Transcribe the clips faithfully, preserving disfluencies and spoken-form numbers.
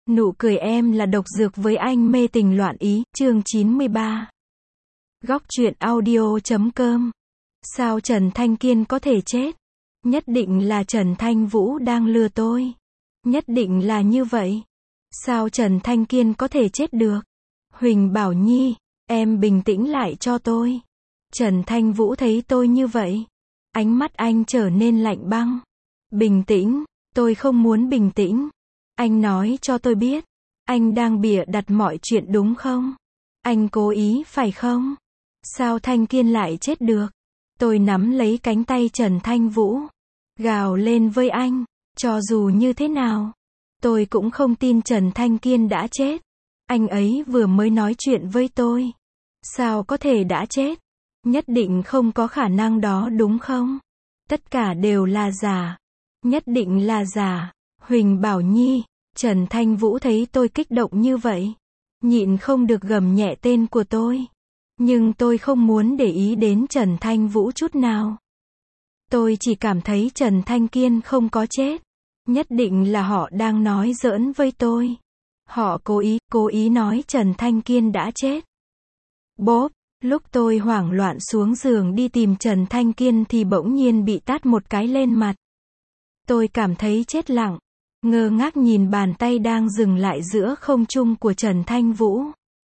Nụ cười em là độc dược với anh mê tình loạn ý, chương chín mươi ba. Góc truyện audio chấm com. Sao Trần Thanh Kiên có thể chết? Nhất định là Trần Thanh Vũ đang lừa tôi. Nhất định là như vậy. Sao Trần Thanh Kiên có thể chết được? Huỳnh Bảo Nhi, em bình tĩnh lại cho tôi. Trần Thanh Vũ thấy tôi như vậy. Ánh mắt anh trở nên lạnh băng. Bình tĩnh, tôi không muốn bình tĩnh. Anh nói cho tôi biết, anh đang bịa đặt mọi chuyện đúng không? Anh cố ý phải không? Sao Thanh Kiên lại chết được? Tôi nắm lấy cánh tay Trần Thanh Vũ, gào lên với anh, cho dù như thế nào, tôi cũng không tin Trần Thanh Kiên đã chết. Anh ấy vừa mới nói chuyện với tôi. Sao có thể đã chết? Nhất định không có khả năng đó đúng không? Tất cả đều là giả. Nhất định là giả. Huỳnh Bảo Nhi, Trần Thanh Vũ thấy tôi kích động như vậy, nhịn không được gầm nhẹ tên của tôi. Nhưng tôi không muốn để ý đến Trần Thanh Vũ chút nào. Tôi chỉ cảm thấy Trần Thanh Kiên không có chết. Nhất định là họ đang nói giỡn với tôi. Họ cố ý, cố ý nói Trần Thanh Kiên đã chết. Bốp, lúc tôi hoảng loạn xuống giường đi tìm Trần Thanh Kiên thì bỗng nhiên bị tát một cái lên mặt. Tôi cảm thấy chết lặng, ngơ ngác nhìn bàn tay đang dừng lại giữa không trung của Trần Thanh Vũ.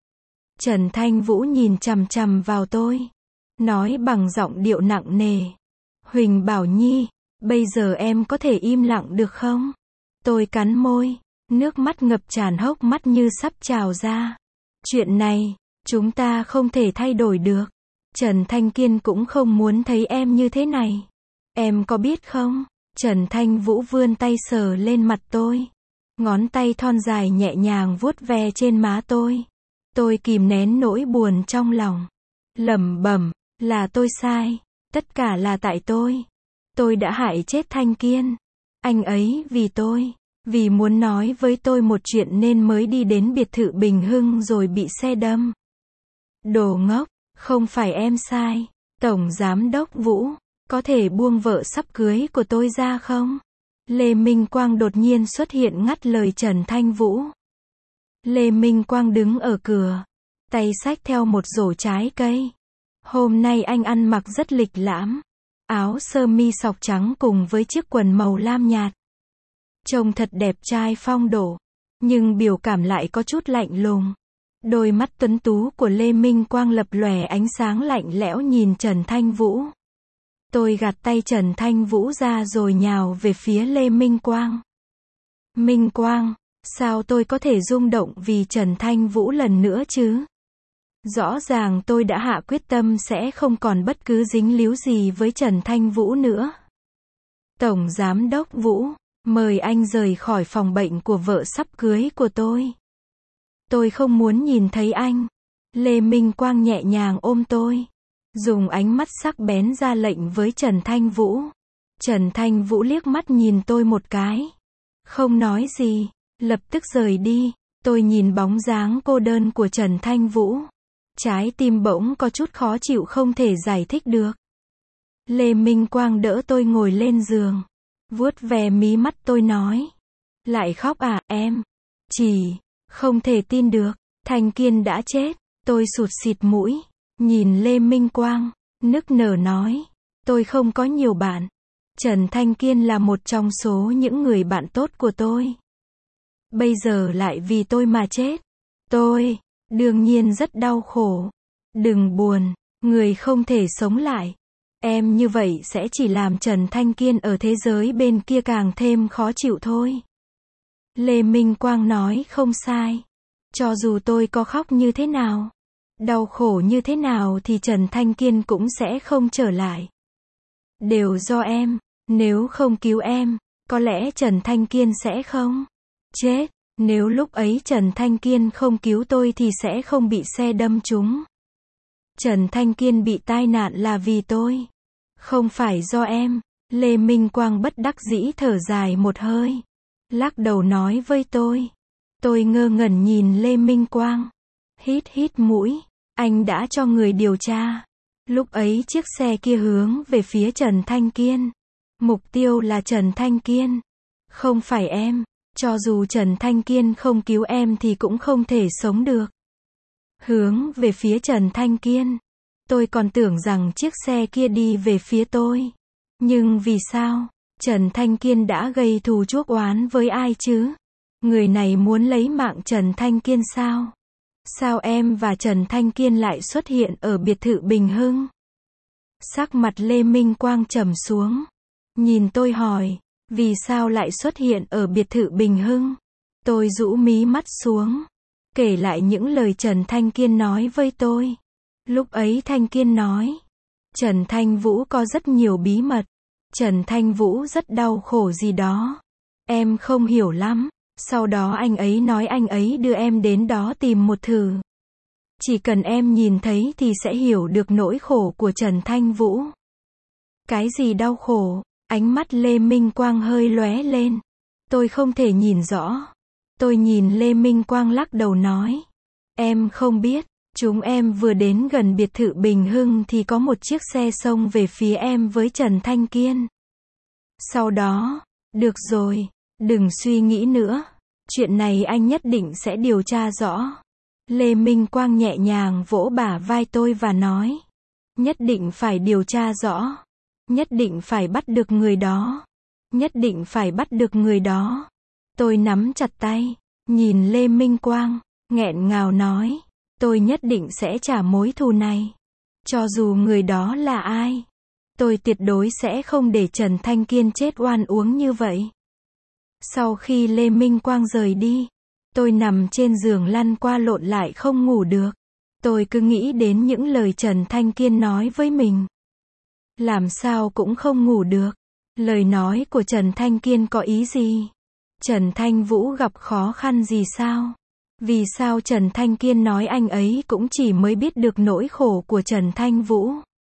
Trần Thanh Vũ nhìn chằm chằm vào tôi, nói bằng giọng điệu nặng nề. Huỳnh Bảo Nhi, bây giờ em có thể im lặng được không? Tôi cắn môi, nước mắt ngập tràn hốc mắt như sắp trào ra. Chuyện này, chúng ta không thể thay đổi được. Trần Thanh Kiên cũng không muốn thấy em như thế này. Em có biết không? Trần Thanh Vũ vươn tay sờ lên mặt tôi. Ngón tay thon dài nhẹ nhàng vuốt ve trên má tôi. Tôi kìm nén nỗi buồn trong lòng. Lẩm bẩm, là tôi sai. Tất cả là tại tôi. Tôi đã hại chết Thanh Kiên. Anh ấy vì tôi, vì muốn nói với tôi một chuyện nên mới đi đến biệt thự Bình Hưng rồi bị xe đâm. Đồ ngốc, không phải em sai. Tổng Giám đốc Vũ, có thể buông vợ sắp cưới của tôi ra không? Lê Minh Quang đột nhiên xuất hiện ngắt lời Trần Thanh Vũ. Lê Minh Quang đứng ở cửa, tay xách theo một rổ trái cây. Hôm nay anh ăn mặc rất lịch lãm, áo sơ mi sọc trắng cùng với chiếc quần màu lam nhạt. Trông thật đẹp trai phong độ, nhưng biểu cảm lại có chút lạnh lùng. Đôi mắt tuấn tú của Lê Minh Quang lập lòe ánh sáng lạnh lẽo nhìn Trần Thanh Vũ. Tôi gạt tay Trần Thanh Vũ ra rồi nhào về phía Lê Minh Quang. Minh Quang, sao tôi có thể rung động vì Trần Thanh Vũ lần nữa chứ? Rõ ràng tôi đã hạ quyết tâm sẽ không còn bất cứ dính líu gì với Trần Thanh Vũ nữa. Tổng Giám đốc Vũ, mời anh rời khỏi phòng bệnh của vợ sắp cưới của tôi. Tôi không muốn nhìn thấy anh. Lê Minh Quang nhẹ nhàng ôm tôi, dùng ánh mắt sắc bén ra lệnh với Trần Thanh Vũ. Trần Thanh Vũ liếc mắt nhìn tôi một cái, không nói gì, lập tức rời đi. Tôi nhìn bóng dáng cô đơn của Trần Thanh Vũ, trái tim bỗng có chút khó chịu không thể giải thích được. Lê Minh Quang đỡ tôi ngồi lên giường, vuốt ve mí mắt tôi nói. Lại khóc à, em? Chỉ, không thể tin được, Thanh Kiên đã chết. Tôi sụt sịt mũi, nhìn Lê Minh Quang, nức nở nói. Tôi không có nhiều bạn. Trần Thanh Kiên là một trong số những người bạn tốt của tôi. Bây giờ lại vì tôi mà chết. Tôi, đương nhiên rất đau khổ. Đừng buồn, người không thể sống lại. Em như vậy sẽ chỉ làm Trần Thanh Kiên ở thế giới bên kia càng thêm khó chịu thôi. Lê Minh Quang nói không sai. Cho dù tôi có khóc như thế nào, đau khổ như thế nào thì Trần Thanh Kiên cũng sẽ không trở lại. Đều do em, nếu không cứu em, có lẽ Trần Thanh Kiên sẽ không chết. Nếu lúc ấy Trần Thanh Kiên không cứu tôi thì sẽ không bị xe đâm trúng. Trần Thanh Kiên bị tai nạn là vì tôi, không phải do em. Lê Minh Quang bất đắc dĩ thở dài một hơi, lắc đầu nói với tôi. Tôi ngơ ngẩn nhìn Lê Minh Quang, hít hít mũi. Anh đã cho người điều tra. Lúc ấy chiếc xe kia hướng về phía Trần Thanh Kiên. Mục tiêu là Trần Thanh Kiên, không phải em. Cho dù Trần Thanh Kiên không cứu em thì cũng không thể sống được. Hướng về phía Trần Thanh Kiên. Tôi còn tưởng rằng chiếc xe kia đi về phía tôi. Nhưng vì sao? Trần Thanh Kiên đã gây thù chuốc oán với ai chứ? Người này muốn lấy mạng Trần Thanh Kiên sao? Sao em và Trần Thanh Kiên lại xuất hiện ở biệt thự Bình Hưng? Sắc mặt Lê Minh Quang trầm xuống. Nhìn tôi hỏi, vì sao lại xuất hiện ở biệt thự Bình Hưng? Tôi rũ mí mắt xuống, kể lại những lời Trần Thanh Kiên nói với tôi. Lúc ấy Thanh Kiên nói, Trần Thanh Vũ có rất nhiều bí mật. Trần Thanh Vũ rất đau khổ gì đó. Em không hiểu lắm. Sau đó anh ấy nói anh ấy đưa em đến đó tìm một thử. Chỉ cần em nhìn thấy thì sẽ hiểu được nỗi khổ của Trần Thanh Vũ. Cái gì đau khổ? Ánh mắt Lê Minh Quang hơi lóe lên. Tôi không thể nhìn rõ. Tôi nhìn Lê Minh Quang lắc đầu nói. Em không biết. Chúng em vừa đến gần biệt thự Bình Hưng thì có một chiếc xe xông về phía em với Trần Thanh Kiên. Sau đó, được rồi, đừng suy nghĩ nữa. Chuyện này anh nhất định sẽ điều tra rõ. Lê Minh Quang nhẹ nhàng vỗ bả vai tôi và nói. Nhất định phải điều tra rõ. Nhất định phải bắt được người đó. Nhất định phải bắt được người đó. Tôi nắm chặt tay, nhìn Lê Minh Quang, nghẹn ngào nói. Tôi nhất định sẽ trả mối thù này. Cho dù người đó là ai. Tôi tuyệt đối sẽ không để Trần Thanh Kiên chết oan uống như vậy. Sau khi Lê Minh Quang rời đi, tôi nằm trên giường lăn qua lộn lại không ngủ được. Tôi cứ nghĩ đến những lời Trần Thanh Kiên nói với mình. Làm sao cũng không ngủ được. Lời nói của Trần Thanh Kiên có ý gì? Trần Thanh Vũ gặp khó khăn gì sao? Vì sao Trần Thanh Kiên nói anh ấy cũng chỉ mới biết được nỗi khổ của Trần Thanh Vũ?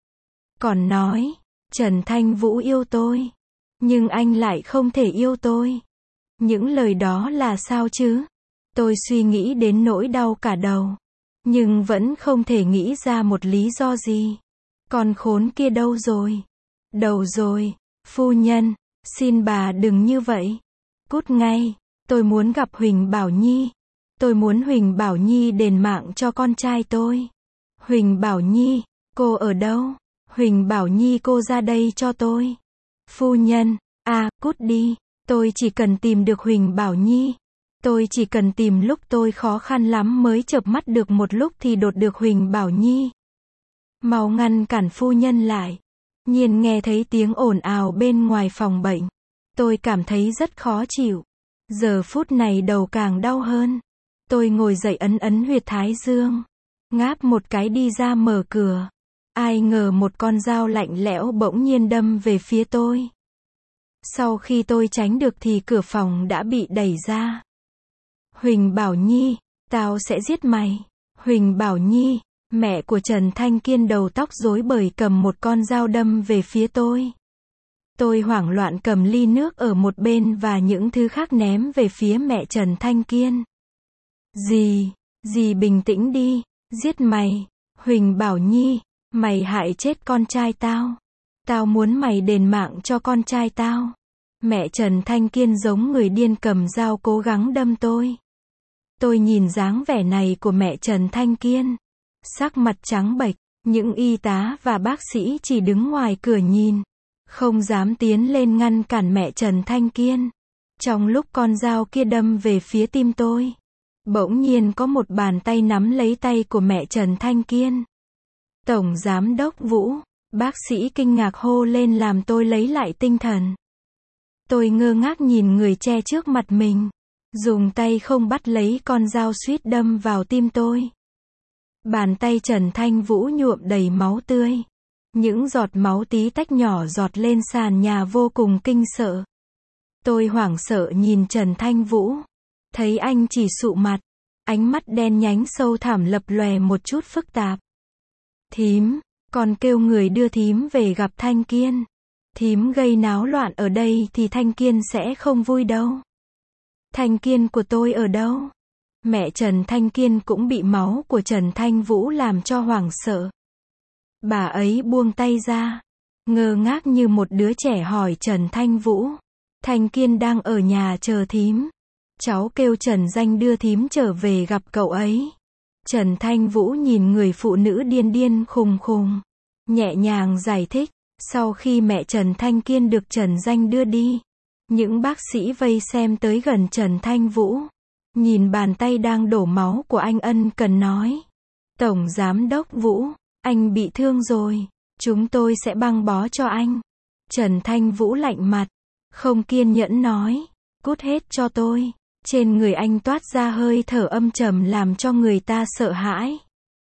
Còn nói, Trần Thanh Vũ yêu tôi. Nhưng anh lại không thể yêu tôi. Những lời đó là sao chứ? Tôi suy nghĩ đến nỗi đau cả đầu. Nhưng vẫn không thể nghĩ ra một lý do gì. Con khốn kia đâu rồi? Đầu rồi, phu nhân, xin bà đừng như vậy. Cút ngay, tôi muốn gặp Huỳnh Bảo Nhi. Tôi muốn Huỳnh Bảo Nhi đền mạng cho con trai tôi. Huỳnh Bảo Nhi, cô ở đâu? Huỳnh Bảo Nhi cô ra đây cho tôi. Phu nhân, à, cút đi. Tôi chỉ cần tìm được Huỳnh Bảo Nhi. Tôi chỉ cần tìm lúc tôi khó khăn lắm mới chợp mắt được một lúc thì đột được Huỳnh Bảo Nhi. Mau ngăn cản phu nhân lại. Nhiên nghe thấy tiếng ồn ào bên ngoài phòng bệnh. Tôi cảm thấy rất khó chịu. Giờ phút này đầu càng đau hơn. Tôi ngồi dậy ấn ấn huyệt thái dương. Ngáp một cái đi ra mở cửa. Ai ngờ một con dao lạnh lẽo bỗng nhiên đâm về phía tôi. Sau khi tôi tránh được thì cửa phòng đã bị đẩy ra. Huỳnh Bảo Nhi, tao sẽ giết mày. Huỳnh Bảo Nhi, mẹ của Trần Thanh Kiên đầu tóc rối bời cầm một con dao đâm về phía tôi. Tôi hoảng loạn cầm ly nước ở một bên và những thứ khác ném về phía mẹ Trần Thanh Kiên. Dì, dì bình tĩnh đi, giết mày. Huỳnh Bảo Nhi, mày hại chết con trai tao. Tao muốn mày đền mạng cho con trai tao. Mẹ Trần Thanh Kiên giống người điên cầm dao cố gắng đâm tôi. Tôi nhìn dáng vẻ này của mẹ Trần Thanh Kiên. Sắc mặt trắng bệch, những y tá và bác sĩ chỉ đứng ngoài cửa nhìn. Không dám tiến lên ngăn cản mẹ Trần Thanh Kiên. Trong lúc con dao kia đâm về phía tim tôi, bỗng nhiên có một bàn tay nắm lấy tay của mẹ Trần Thanh Kiên. Tổng Giám đốc Vũ, bác sĩ kinh ngạc hô lên làm tôi lấy lại tinh thần. Tôi ngơ ngác nhìn người che trước mặt mình. Dùng tay không bắt lấy con dao suýt đâm vào tim tôi. Bàn tay Trần Thanh Vũ nhuộm đầy máu tươi. Những giọt máu tí tách nhỏ giọt lên sàn nhà vô cùng kinh sợ. Tôi hoảng sợ nhìn Trần Thanh Vũ. Thấy anh chỉ sụ mặt. Ánh mắt đen nhánh sâu thẳm lập lòe một chút phức tạp. Thím, con kêu người đưa thím về gặp Thanh Kiên. Thím gây náo loạn ở đây thì Thanh Kiên sẽ không vui đâu. Thanh Kiên của tôi ở đâu? Mẹ Trần Thanh Kiên cũng bị máu của Trần Thanh Vũ làm cho hoảng sợ. Bà ấy buông tay ra, ngơ ngác như một đứa trẻ hỏi Trần Thanh Vũ. Thanh Kiên đang ở nhà chờ thím. Cháu kêu Trần Danh đưa thím trở về gặp cậu ấy. Trần Thanh Vũ nhìn người phụ nữ điên điên khùng khùng, nhẹ nhàng giải thích. Sau khi mẹ Trần Thanh Kiên được Trần Danh đưa đi, những bác sĩ vây xem tới gần Trần Thanh Vũ. Nhìn bàn tay đang đổ máu của anh ân cần nói. Tổng Giám đốc Vũ, anh bị thương rồi. Chúng tôi sẽ băng bó cho anh. Trần Thanh Vũ lạnh mặt, không kiên nhẫn nói. Cút hết cho tôi. Trên người anh toát ra hơi thở âm trầm làm cho người ta sợ hãi.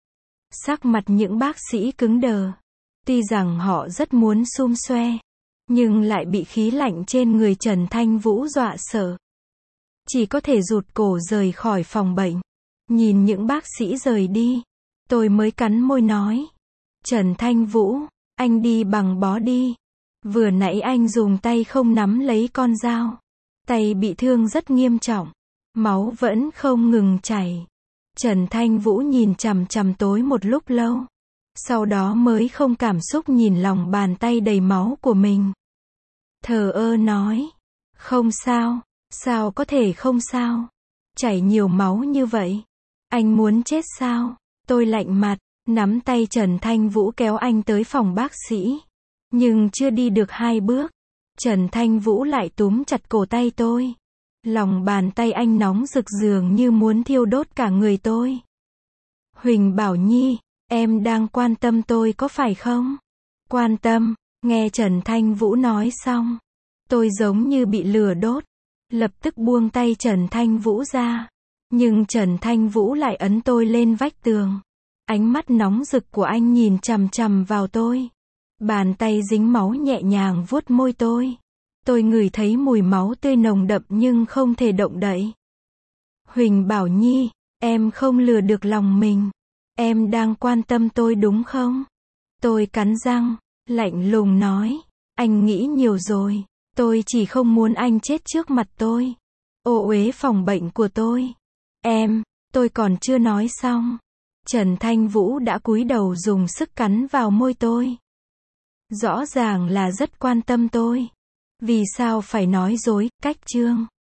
Sắc mặt những bác sĩ cứng đờ. Tuy rằng họ rất muốn xum xoe, nhưng lại bị khí lạnh trên người Trần Thanh Vũ dọa sợ. Chỉ có thể rụt cổ rời khỏi phòng bệnh. Nhìn những bác sĩ rời đi, tôi mới cắn môi nói. Trần Thanh Vũ, anh đi bằng bó đi. Vừa nãy anh dùng tay không nắm lấy con dao. Tay bị thương rất nghiêm trọng. Máu vẫn không ngừng chảy. Trần Thanh Vũ nhìn chằm chằm tối một lúc lâu. Sau đó mới không cảm xúc nhìn lòng bàn tay đầy máu của mình. Thờ ơ nói. Không sao. Sao có thể không sao? Chảy nhiều máu như vậy. Anh muốn chết sao? Tôi lạnh mặt, nắm tay Trần Thanh Vũ kéo anh tới phòng bác sĩ. Nhưng chưa đi được hai bước, Trần Thanh Vũ lại túm chặt cổ tay tôi. Lòng bàn tay anh nóng rực dường như muốn thiêu đốt cả người tôi. Huỳnh Bảo Nhi, em đang quan tâm tôi có phải không? Quan tâm, nghe Trần Thanh Vũ nói xong. Tôi giống như bị lửa đốt. Lập tức buông tay Trần Thanh Vũ ra. Nhưng Trần Thanh Vũ lại ấn tôi lên vách tường. Ánh mắt nóng rực của anh nhìn chằm chằm vào tôi. Bàn tay dính máu nhẹ nhàng vuốt môi tôi. Tôi ngửi thấy mùi máu tươi nồng đậm nhưng không thể động đậy. Huỳnh Bảo Nhi, em không lừa được lòng mình. Em đang quan tâm tôi đúng không? Tôi cắn răng, lạnh lùng nói. Anh nghĩ nhiều rồi. Tôi chỉ không muốn anh chết trước mặt tôi. Ô uế phòng bệnh của tôi. Em, tôi còn chưa nói xong. Trần Thanh Vũ đã cúi đầu dùng sức cắn vào môi tôi. Rõ ràng là rất quan tâm tôi. Vì sao phải nói dối, cách chương.